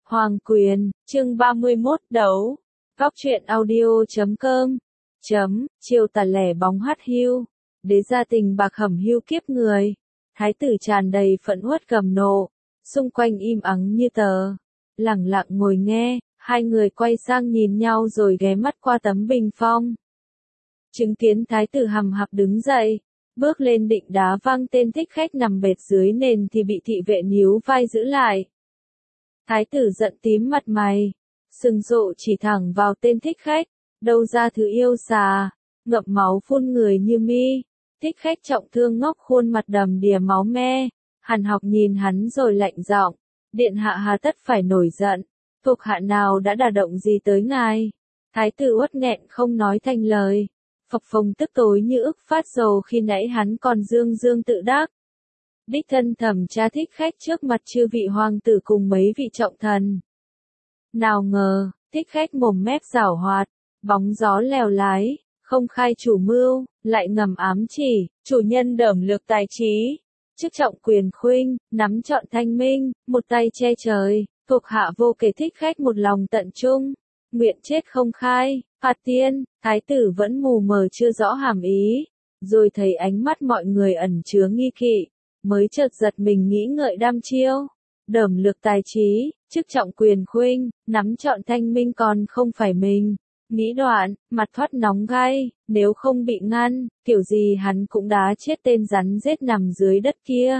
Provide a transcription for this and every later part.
Hoàng Quyền, chương 31, đấu. Góc truyện audio.com. Chiều tà lẻ bóng hắt hiu. Đế gia tình bạc hẩm hiu kiếp người. Thái tử tràn đầy phẫn uất gầm nộ. Xung quanh im ắng như tờ. Lẳng lặng ngồi nghe, hai người quay sang nhìn nhau rồi ghé mắt qua tấm bình phong. Chứng kiến thái tử hầm hập đứng dậy. Bước lên định đá văng tên thích khách nằm bệt dưới nền thì bị thị vệ níu vai giữ lại. Thái tử giận tím mặt mày, sừng rộ chỉ thẳng vào tên thích khách, đâu ra thứ yêu xà, ngậm máu phun người như mi. Thích khách trọng thương ngóc khuôn mặt đầm đìa máu me, hằn học nhìn hắn rồi lạnh giọng, điện hạ hà tất phải nổi giận, thuộc hạ nào đã đả động gì tới ngài. Thái tử uất nghẹn không nói thành lời, phập phồng tức tối như ức phát dầu khi nãy hắn còn dương dương tự đắc. Đích thân thẩm tra thích khách trước mặt chư vị hoàng tử cùng mấy vị trọng thần. Nào ngờ, thích khách mồm mép giảo hoạt, bóng gió lèo lái, không khai chủ mưu, lại ngầm ám chỉ, chủ nhân đởm lược tài trí, chức trọng quyền khuynh, nắm trọn thanh minh, một tay che trời, thuộc hạ vô kể thích khách một lòng tận trung, nguyện chết không khai, phạt tiên. Thái tử vẫn mù mờ chưa rõ hàm ý, rồi thấy ánh mắt mọi người ẩn chứa nghi kỵ. Mới chợt giật mình nghĩ ngợi đam chiêu, đởm lược tài trí, chức trọng quyền khuynh, nắm trọn thanh minh còn không phải mình. Nghĩ đoạn, mặt thoát nóng gai, nếu không bị ngăn, kiểu gì hắn cũng đá chết tên rắn rết nằm dưới đất kia.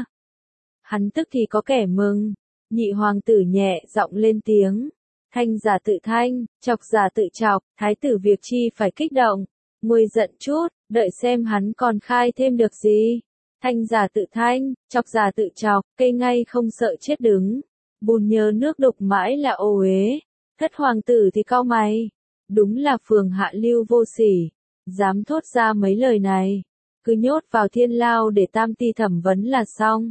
Hắn tức thì có kẻ mừng, nhị hoàng tử nhẹ giọng lên tiếng, thanh giả tự thanh, chọc giả tự chọc, thái tử việc chi phải kích động, nguôi giận chút, đợi xem hắn còn khai thêm được gì. Thanh giả tự thanh, chọc giả tự chọc, cây ngay không sợ chết đứng. Bùn nhớ nước đục mãi là ô uế. Thất hoàng tử thì cau mày. Đúng là phường hạ lưu vô sỉ. Dám thốt ra mấy lời này. Cứ nhốt vào thiên lao để tam ti thẩm vấn là xong.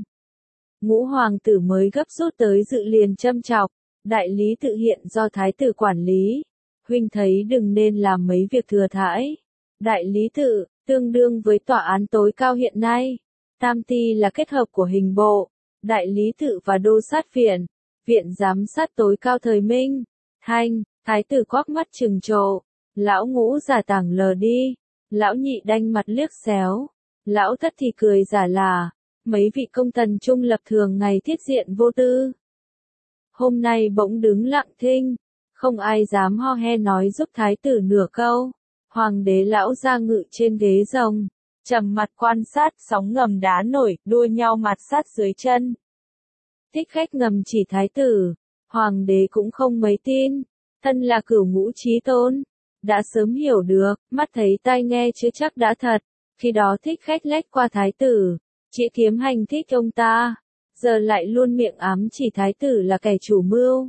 Ngũ hoàng tử mới gấp rút tới dự liền châm chọc. Đại lý tự hiện do thái tử quản lý. Huynh thấy đừng nên làm mấy việc thừa thãi. Đại lý tự, tương đương với tòa án tối cao hiện nay. Tam ti là kết hợp của hình bộ, đại lý tự và đô sát viện, viện giám sát tối cao thời Minh. Thái tử quắc mắt trừng trộ, lão ngũ giả tảng lờ đi, lão nhị đanh mặt liếc xéo, lão thất thì cười giả là, mấy vị công thần trung lập thường ngày thiết diện vô tư. Hôm nay bỗng đứng lặng thinh, không ai dám ho he nói giúp thái tử nửa câu, hoàng đế lão ra ngự trên ghế rồng. Trầm mặt quan sát sóng ngầm đá nổi, đua nhau mặt sát dưới chân. Thích khách ngầm chỉ thái tử, hoàng đế cũng không mấy tin, thân là cửu ngũ chí tôn, đã sớm hiểu được, mắt thấy tai nghe chứ chắc đã thật, khi đó thích khách lách qua thái tử, chỉ kiếm hành thích ông ta, giờ lại luôn miệng ám chỉ thái tử là kẻ chủ mưu.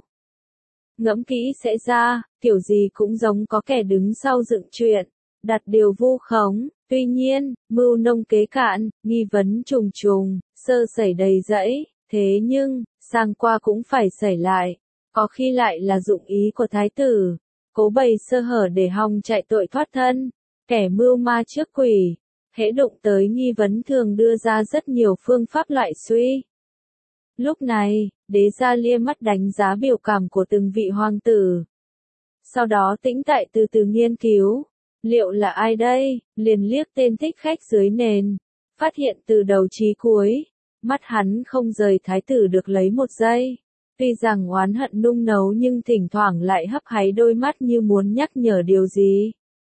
Ngẫm kỹ sẽ ra, kiểu gì cũng giống có kẻ đứng sau dựng chuyện, đặt điều vu khống. Tuy nhiên, mưu nông kế cạn, nghi vấn trùng trùng, sơ sẩy đầy rẫy, thế nhưng, sang qua cũng phải xảy lại, có khi lại là dụng ý của thái tử, cố bày sơ hở để hòng chạy tội thoát thân, kẻ mưu ma trước quỷ, hễ đụng tới nghi vấn thường đưa ra rất nhiều phương pháp loại suy. Lúc này, đế gia lia mắt đánh giá biểu cảm của từng vị hoàng tử. Sau đó tĩnh tại từ từ nghiên cứu. Liệu là ai đây? Liền liếc tên thích khách dưới nền. Phát hiện từ đầu chí cuối. Mắt hắn không rời thái tử được lấy một giây. Tuy rằng oán hận nung nấu nhưng thỉnh thoảng lại hấp háy đôi mắt như muốn nhắc nhở điều gì.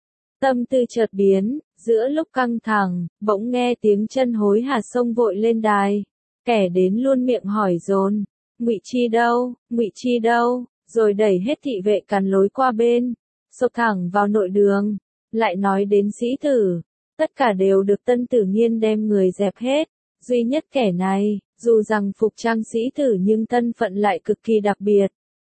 Tâm tư chợt biến, giữa lúc căng thẳng, bỗng nghe tiếng chân hối hả xông vội lên đài. Kẻ đến luôn miệng hỏi dồn. Ngụy Chi đâu? Ngụy Chi đâu? Rồi đẩy hết thị vệ cản lối qua bên. Xộc thẳng vào nội đường. Lại nói đến sĩ tử, tất cả đều được Tân Tử Nghiên đem người dẹp hết, duy nhất kẻ này, dù rằng phục trang sĩ tử nhưng thân phận lại cực kỳ đặc biệt.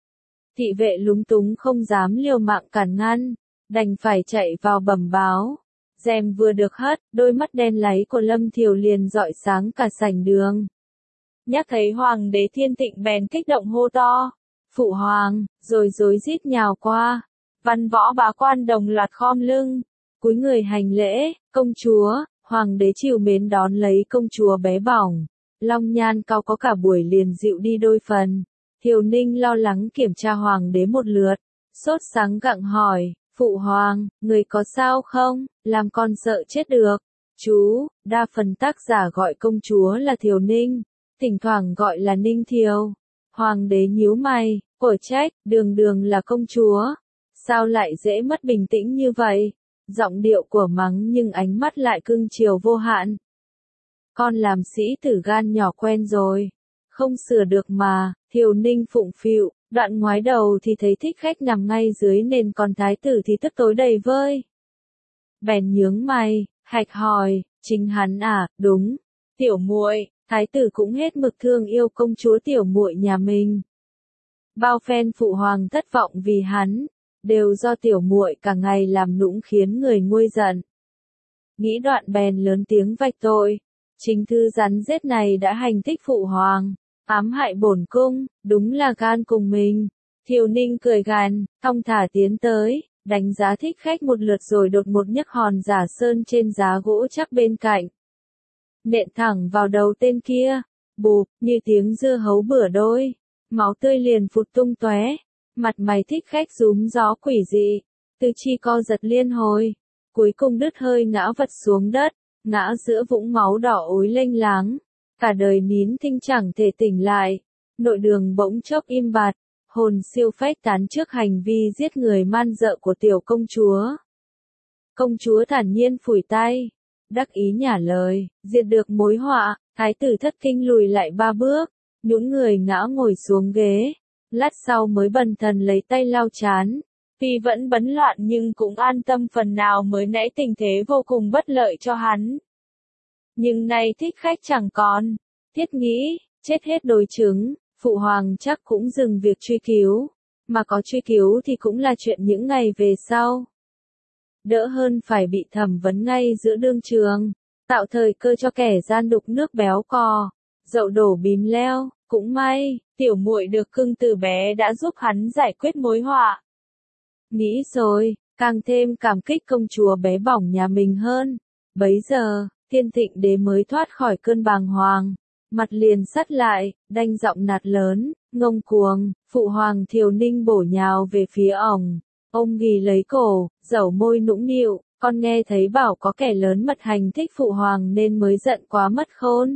Thị vệ lúng túng không dám liều mạng cản ngăn, đành phải chạy vào bẩm báo. Rèm vừa được hất, đôi mắt đen láy của Lâm Thiều liền rọi sáng cả sảnh đường. Nhắc thấy hoàng đế Thiên Tịnh bèn kích động hô to, phụ hoàng, rồi rối rít nhào qua. Văn võ bá quan đồng loạt khom lưng, cúi người hành lễ, công chúa, hoàng đế trìu mến đón lấy công chúa bé bỏng, long nhan cao có cả buổi liền dịu đi đôi phần, Thiều Ninh lo lắng kiểm tra hoàng đế một lượt, sốt sắng gặng hỏi, phụ hoàng, người có sao không, làm con sợ chết được. Chú, đa phần tác giả gọi công chúa là Thiều Ninh, thỉnh thoảng gọi là Ninh Thiều. Hoàng đế nhíu mày, cổ trách, đường đường là công chúa, sao lại dễ mất bình tĩnh như vậy? Giọng điệu của mắng nhưng ánh mắt lại cưng chiều vô hạn. Con làm sĩ tử gan nhỏ quen rồi, không sửa được mà. Thiều Ninh phụng phịu, đoạn ngoái đầu thì thấy thích khách nằm ngay dưới nền, còn thái tử thì tức tối đầy vơi. Bèn nhướng mày, hạch hỏi, chính hắn à? Đúng, tiểu muội. Thái tử cũng hết mực thương yêu công chúa tiểu muội nhà mình. Bao phen phụ hoàng thất vọng vì hắn, đều do tiểu muội cả ngày làm nũng khiến người nguôi giận. Nghĩ đoạn bèn lớn tiếng vạch tội, chính thư rắn rết này đã hành thích phụ hoàng, ám hại bổn cung, đúng là gan cùng mình. Thiều Ninh cười gằn, thong thả tiến tới, đánh giá thích khách một lượt rồi đột một nhấc hòn giả sơn trên giá gỗ chắc bên cạnh. Nện thẳng vào đầu tên kia, bụp, như tiếng dưa hấu bửa đôi, máu tươi liền phụt tung tóe, mặt mày thích khách rúm gió quỷ dị, tư chi co giật liên hồi, cuối cùng đứt hơi ngã vật xuống đất, ngã giữa vũng máu đỏ ối lênh láng, cả đời nín thinh chẳng thể tỉnh lại, nội đường bỗng chốc im bặt, hồn siêu phách tán trước hành vi giết người man dợ của tiểu công chúa. Công chúa thản nhiên phủi tay, đắc ý nhả lời, diệt được mối họa. Thái tử thất kinh lùi lại 3 bước, nhũn người ngã ngồi xuống ghế, lát sau mới bần thần lấy tay lau chán. Tuy vẫn bấn loạn nhưng cũng an tâm phần nào, mới nãy tình thế vô cùng bất lợi cho hắn. Nhưng nay thích khách chẳng còn, thiết nghĩ, chết hết đối chứng, phụ hoàng chắc cũng dừng việc truy cứu, mà có truy cứu thì cũng là chuyện những ngày về sau. Đỡ hơn phải bị thẩm vấn ngay giữa đương trường, tạo thời cơ cho kẻ gian đục nước béo cò, dậu đổ bìm leo. Cũng may, tiểu muội được cưng từ bé đã giúp hắn giải quyết mối họa. Nghĩ rồi, càng thêm cảm kích công chúa bé bỏng nhà mình hơn. Bấy giờ, Thiên Thịnh đế mới thoát khỏi cơn bàng hoàng, mặt liền sắt lại, đanh giọng nạt lớn, ngông cuồng. Phụ hoàng Thiều Ninh bổ nhào về phía ông ghì lấy cổ, dẩu môi nũng nịu, con nghe thấy bảo có kẻ lớn mật hành thích phụ hoàng nên mới giận quá mất khôn.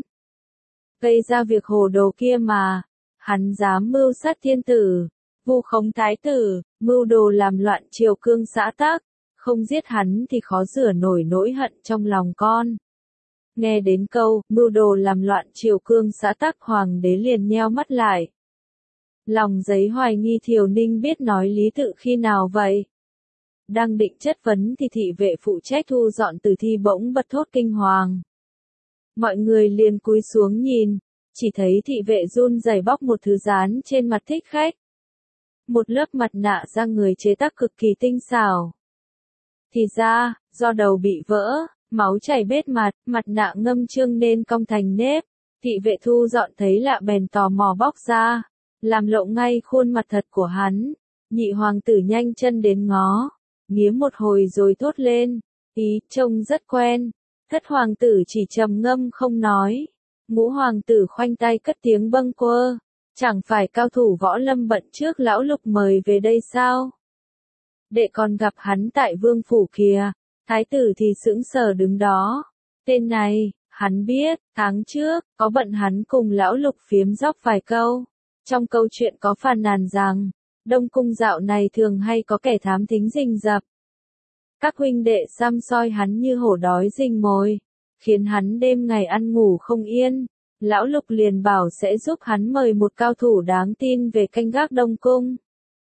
Gây ra việc hồ đồ kia mà, hắn dám mưu sát thiên tử, vu khống thái tử, mưu đồ làm loạn triều cương xã tắc, không giết hắn thì khó rửa nổi nỗi hận trong lòng con. Nghe đến câu, mưu đồ làm loạn triều cương xã tắc, hoàng đế liền nheo mắt lại. Lòng giấy hoài nghi Thiều Ninh biết nói lý tự khi nào vậy. Đang định chất vấn thì thị vệ phụ trách thu dọn tử thi bỗng bật thốt kinh hoàng. Mọi người liền cúi xuống nhìn, chỉ thấy thị vệ run rẩy bóc một thứ dán trên mặt thích khách. Một lớp mặt nạ da người chế tác cực kỳ tinh xảo. Thì ra, do đầu bị vỡ, máu chảy bết mặt nạ ngâm trương nên cong thành nếp. Thị vệ thu dọn thấy lạ bèn tò mò bóc ra, làm lộ ngay khuôn mặt thật của hắn. Nhị hoàng tử nhanh chân đến ngó, nghiến một hồi rồi thốt lên, ý, trông rất quen. Thất hoàng tử chỉ trầm ngâm không nói. Ngũ hoàng tử khoanh tay cất tiếng bâng quơ, chẳng phải cao thủ võ lâm bận trước lão Lục mời về đây sao? Đệ còn gặp hắn tại vương phủ kìa. Thái tử thì sững sờ đứng đó. Tên này, hắn biết, tháng trước, có bận hắn cùng lão Lục phiếm dóc vài câu. Trong câu chuyện có phàn nàn rằng, Đông cung dạo này thường hay có kẻ thám thính rình rập. Các huynh đệ săm soi hắn như hổ đói rình mồi, khiến hắn đêm ngày ăn ngủ không yên. Lão Lục liền bảo sẽ giúp hắn mời một cao thủ đáng tin về canh gác Đông cung.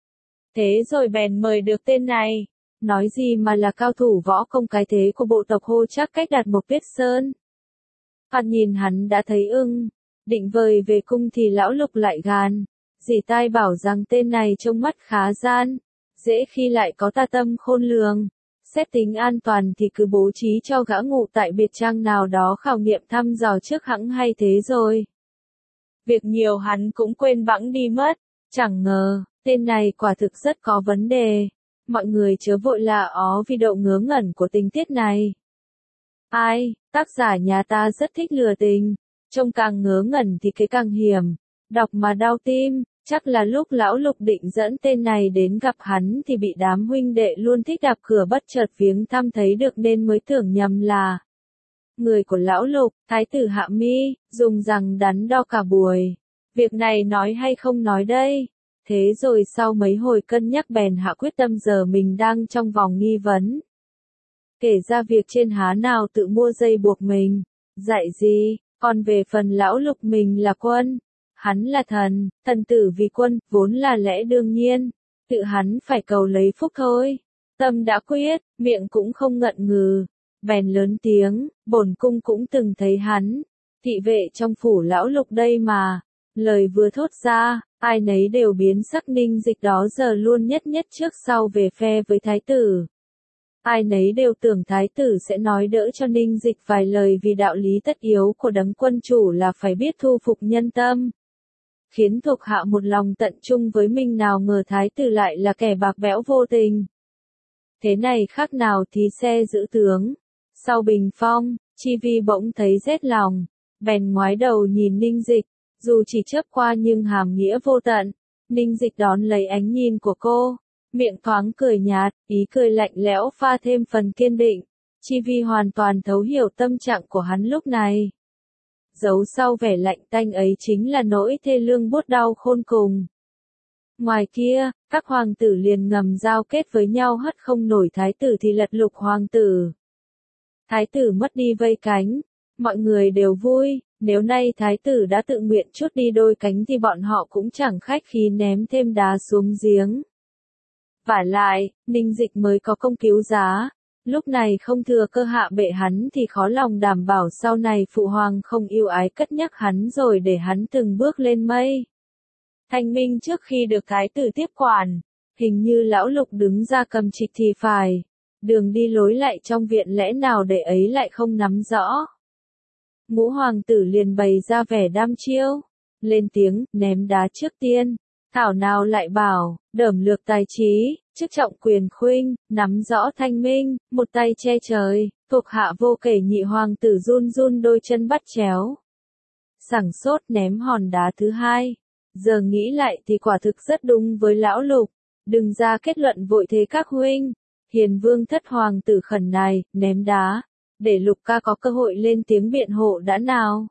Thế rồi bèn mời được tên này. Nói gì mà là cao thủ võ công cái thế của bộ tộc Hô Trác cách Đạt Mộc Tuyết Sơn. Thoạt nhìn hắn đã thấy ưng, định vời về cung thì lão Lục lại gàn, dì tai bảo rằng tên này trông mắt khá gian, dễ khi lại có tà tâm khôn lường. Xét tính an toàn thì cứ bố trí cho gã ngủ tại biệt trang nào đó khảo nghiệm thăm dò trước hẵng hay thế rồi. Việc nhiều hắn cũng quên bẵng đi mất, chẳng ngờ, tên này quả thực rất có vấn đề. Mọi người chớ vội là ó vì độ ngớ ngẩn của tình tiết này. Ai, tác giả nhà ta rất thích lừa tình, trông càng ngớ ngẩn thì cái càng hiểm, đọc mà đau tim. Chắc là lúc lão Lục định dẫn tên này đến gặp hắn thì bị đám huynh đệ luôn thích đạp cửa bất chợt viếng thăm thấy được nên mới tưởng nhầm là người của lão Lục. Thái tử Hạ Mi dùng rằng đắn đo cả buổi. Việc này nói hay không nói đây? Thế rồi sau mấy hồi cân nhắc bèn hạ quyết tâm giờ mình đang trong vòng nghi vấn. Kể ra việc trên há nào tự mua dây buộc mình, dạy gì, còn về phần lão Lục mình là quân. Hắn là thần, thần tử vì quân, vốn là lẽ đương nhiên, tự hắn phải cầu lấy phúc thôi. Tâm đã quyết, miệng cũng không ngận ngừ, bèn lớn tiếng, bổn cung cũng từng thấy hắn, thị vệ trong phủ lão Lục đây mà. Lời vừa thốt ra, ai nấy đều biến sắc. Ninh Dịch đó giờ luôn nhất nhất trước sau về phe với thái tử. Ai nấy đều tưởng thái tử sẽ nói đỡ cho Ninh Dịch vài lời vì đạo lý tất yếu của đấng quân chủ là phải biết thu phục nhân tâm. Khiến thuộc hạ một lòng tận trung với mình, nào ngờ thái tử lại là kẻ bạc bẽo vô tình. Thế này khác nào thí xe giữ tướng. Sau bình phong, Chi Vi bỗng thấy rét lòng, bèn ngoái đầu nhìn Ninh Dịch, dù chỉ chớp qua nhưng hàm nghĩa vô tận. Ninh Dịch đón lấy ánh nhìn của cô, miệng thoáng cười nhạt, ý cười lạnh lẽo pha thêm phần kiên định. Chi Vi hoàn toàn thấu hiểu tâm trạng của hắn lúc này. Giấu sau vẻ lạnh tanh ấy chính là nỗi thê lương buốt đau khôn cùng. Ngoài kia, các hoàng tử liền ngầm giao kết với nhau hất không nổi thái tử thì lật Lục hoàng tử. Thái tử mất đi vây cánh, mọi người đều vui, nếu nay thái tử đã tự nguyện trút đi đôi cánh thì bọn họ cũng chẳng khách khí ném thêm đá xuống giếng. Vả lại, Ninh Dịch mới có công cứu giá. Lúc này không thừa cơ hạ bệ hắn thì khó lòng đảm bảo sau này phụ hoàng không yêu ái cất nhắc hắn rồi để hắn từng bước lên mây. Thanh minh trước khi được thái tử tiếp quản, hình như lão Lục đứng ra cầm trịch thì phải. Đường đi lối lại trong viện lẽ nào để ấy lại không nắm rõ. Ngũ hoàng tử liền bày ra vẻ đăm chiêu, lên tiếng, ném đá trước tiên. Thảo nào lại bảo, đởm lược tài trí, chức trọng quyền khuynh, nắm rõ thanh minh, một tay che trời, thuộc hạ vô kể. Nhị hoàng tử run run đôi chân bắt chéo. Sảng sốt ném hòn đá thứ hai. Giờ nghĩ lại thì quả thực rất đúng với lão Lục. Đừng ra kết luận vội thế các huynh. Hiền vương thất hoàng tử khẩn này, ném đá. Để Lục ca có cơ hội lên tiếng biện hộ đã nào.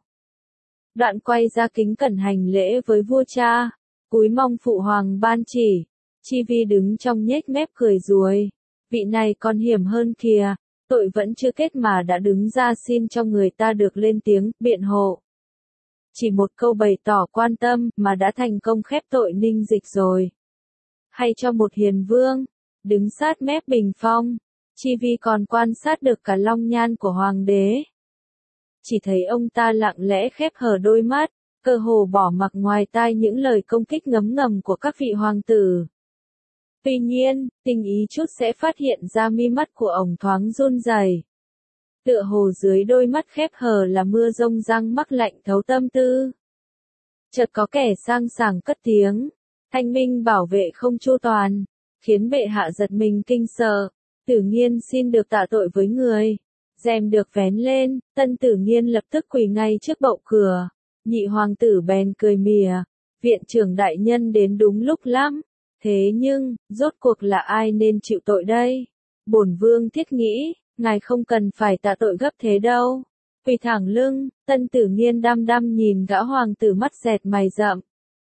Đoạn quay ra kính cẩn hành lễ với vua cha. Cúi mong phụ hoàng ban chỉ. Chi Vi đứng trong nhếch mép cười ruồi. Vị này còn hiểm hơn kìa. Tội vẫn chưa kết mà đã đứng ra xin cho người ta được lên tiếng, biện hộ. Chỉ một câu bày tỏ quan tâm mà đã thành công khép tội Ninh Dịch rồi. Hay cho một hiền vương, đứng sát mép bình phong, Chi Vi còn quan sát được cả long nhan của hoàng đế. Chỉ thấy ông ta lặng lẽ khép hờ đôi mắt, cơ hồ bỏ mặc ngoài tai những lời công kích ngấm ngầm của các vị hoàng tử. Tuy nhiên, tinh ý chút sẽ phát hiện ra mi mắt của ổng thoáng run rẩy. Tựa hồ dưới đôi mắt khép hờ là mưa rông răng mắc lạnh thấu tâm tư. Chợt có kẻ sang sảng cất tiếng, thanh minh bảo vệ không chu toàn, khiến bệ hạ giật mình kinh sợ. Tử Nghiên xin được tạ tội với người. Rèm được vén lên, Tân Tử Nghiên lập tức quỳ ngay trước bậu cửa. Nhị hoàng tử bèn cười mỉa, viện trưởng đại nhân đến đúng lúc lắm. Thế nhưng, rốt cuộc là ai nên chịu tội đây? Bổn vương thiết nghĩ, ngài không cần phải tạ tội gấp thế đâu. Quỳ thẳng lưng, Tân Tử Nghiên đăm đăm nhìn gã hoàng tử mắt dẹt mày rậm.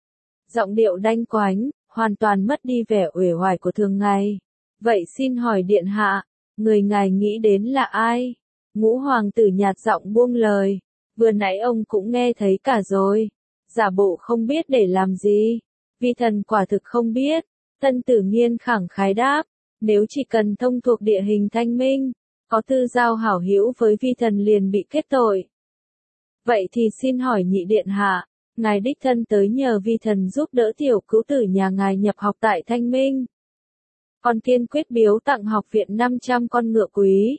Giọng điệu đanh quánh, hoàn toàn mất đi vẻ uể oải của thường ngày. Vậy xin hỏi điện hạ, người ngài nghĩ đến là ai? Ngũ hoàng tử nhạt giọng buông lời. Vừa nãy ông cũng nghe thấy cả rồi. Giả bộ không biết để làm gì. Vi thần quả thực không biết. Tân Tử Nghiên khẳng khái đáp. Nếu chỉ cần thông thuộc địa hình Thanh Minh, có tư giao hảo hữu với vi thần liền bị kết tội. Vậy thì xin hỏi nhị điện hạ, ngài đích thân tới nhờ vi thần giúp đỡ tiểu cứu tử nhà ngài nhập học tại Thanh Minh. Còn kiên quyết biếu tặng học viện 500 con ngựa quý.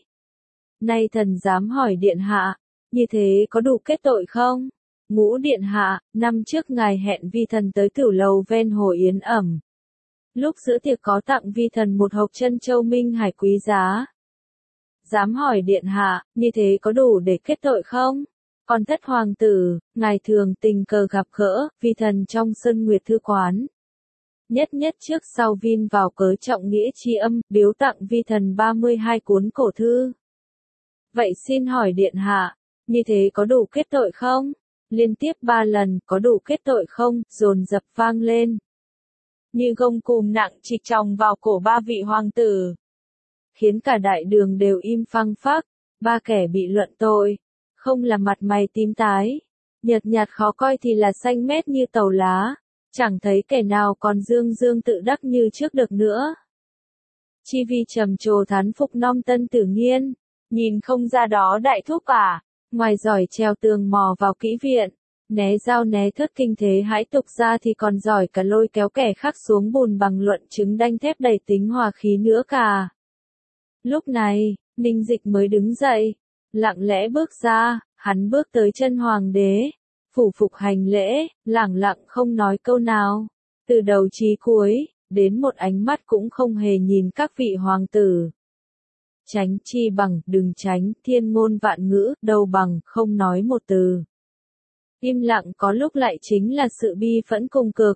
Nay thần dám hỏi điện hạ, như thế có đủ kết tội không? Ngũ điện hạ, năm trước ngài hẹn vi thần tới tiểu lầu ven hồ Yến ẩm. Lúc giữa tiệc có tặng vi thần một hộp chân châu minh hải quý giá. Dám hỏi điện hạ, như thế có đủ để kết tội không? Còn thất hoàng tử, ngài thường tình cờ gặp gỡ, vi thần trong Sơn Nguyệt Thư Quán. Nhất nhất trước sau vin vào cớ trọng nghĩa tri âm, biếu tặng vi thần 32 cuốn cổ thư. Vậy xin hỏi điện hạ, như thế có đủ kết tội không? Liên tiếp 3 lần, có đủ kết tội không? Dồn dập vang lên. Như gông cùm nặng trịch tròng vào cổ ba vị hoàng tử. Khiến cả đại đường đều im phăng phắc, ba kẻ bị luận tội. Không là mặt mày tím tái, nhợt nhạt khó coi thì là xanh mét như tàu lá. Chẳng thấy kẻ nào còn dương dương tự đắc như trước được nữa. Chi vi trầm trồ thán phục non tân tử nghiên, nhìn không ra đó đại thúc à, ngoài giỏi trèo tường mò vào kỹ viện, né dao né thớt kinh thế hãi tục ra thì còn giỏi cả lôi kéo kẻ khác xuống bùn bằng luận chứng đanh thép đầy tính hòa khí nữa cả. Lúc này, Ninh Dịch mới đứng dậy, lặng lẽ bước ra, hắn bước tới chân hoàng đế. Phủ phục hành lễ, lẳng lặng không nói câu nào. Từ đầu chí cuối, đến một ánh mắt cũng không hề nhìn các vị hoàng tử. Tránh chi bằng, đừng tránh, thiên ngôn vạn ngữ, đâu bằng, không nói một từ. Im lặng có lúc lại chính là sự bi phẫn cùng cực.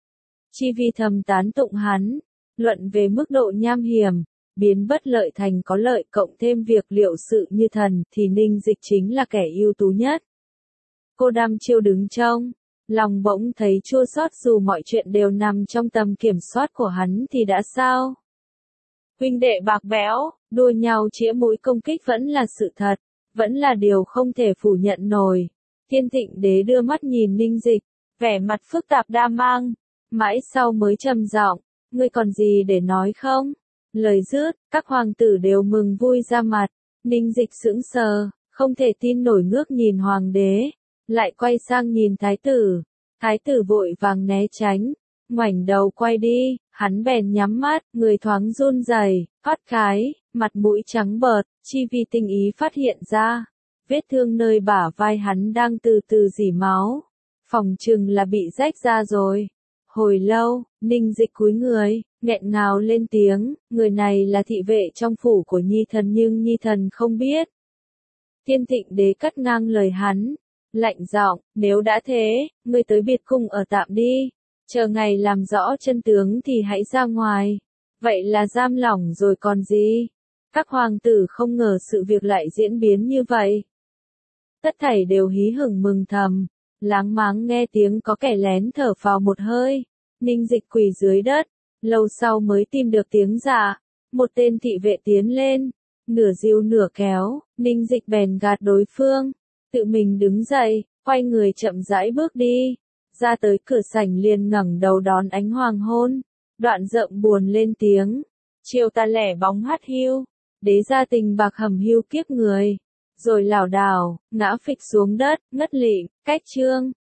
Chi vi thầm tán tụng hắn, luận về mức độ nham hiểm, biến bất lợi thành có lợi cộng thêm việc liệu sự như thần thì Ninh Dịch chính là kẻ ưu tú nhất. Cô Đăm Chiêu đứng trông, lòng bỗng thấy chua xót dù mọi chuyện đều nằm trong tầm kiểm soát của hắn thì đã sao? Huynh đệ bạc bẽo, đua nhau chĩa mũi công kích vẫn là sự thật, vẫn là điều không thể phủ nhận nổi. Thiên Thịnh Đế đưa mắt nhìn Ninh Dịch, vẻ mặt phức tạp đa mang, mãi sau mới trầm giọng, ngươi còn gì để nói không? Lời dứt, các hoàng tử đều mừng vui ra mặt, Ninh Dịch sững sờ, không thể tin nổi ngước nhìn hoàng đế. Lại quay sang nhìn thái tử vội vàng né tránh, ngoảnh đầu quay đi, hắn bèn nhắm mắt, người thoáng run rẩy, phát khái, mặt mũi trắng bợt, chi vi tinh ý phát hiện ra, vết thương nơi bả vai hắn đang từ từ rỉ máu, phòng chừng là bị rách ra rồi. Hồi lâu, Ninh Dịch cúi người, nghẹn ngào lên tiếng, người này là thị vệ trong phủ của Nhi thần nhưng Nhi thần không biết. Thiên Thịnh Đế cắt ngang lời hắn. Lạnh giọng, nếu đã thế, ngươi tới biệt cung ở tạm đi, chờ ngày làm rõ chân tướng thì hãy ra ngoài. Vậy là giam lỏng rồi còn gì? Các hoàng tử không ngờ sự việc lại diễn biến như vậy. Tất thảy đều hí hửng mừng thầm, láng máng nghe tiếng có kẻ lén thở phào một hơi. Ninh Dịch quỳ dưới đất, lâu sau mới tìm được tiếng dạ. Một tên thị vệ tiến lên, nửa dìu nửa kéo, Ninh Dịch bèn gạt đối phương. Tự mình đứng dậy, quay người chậm rãi bước đi, ra tới cửa sảnh liền ngẩng đầu đón ánh hoàng hôn, đoạn rộng buồn lên tiếng, chiều tà lẻ bóng hắt hiu, đế gia tình bạc hầm hiu kiếp người, rồi lảo đảo, ngã phịch xuống đất, ngất lịm, cách chương.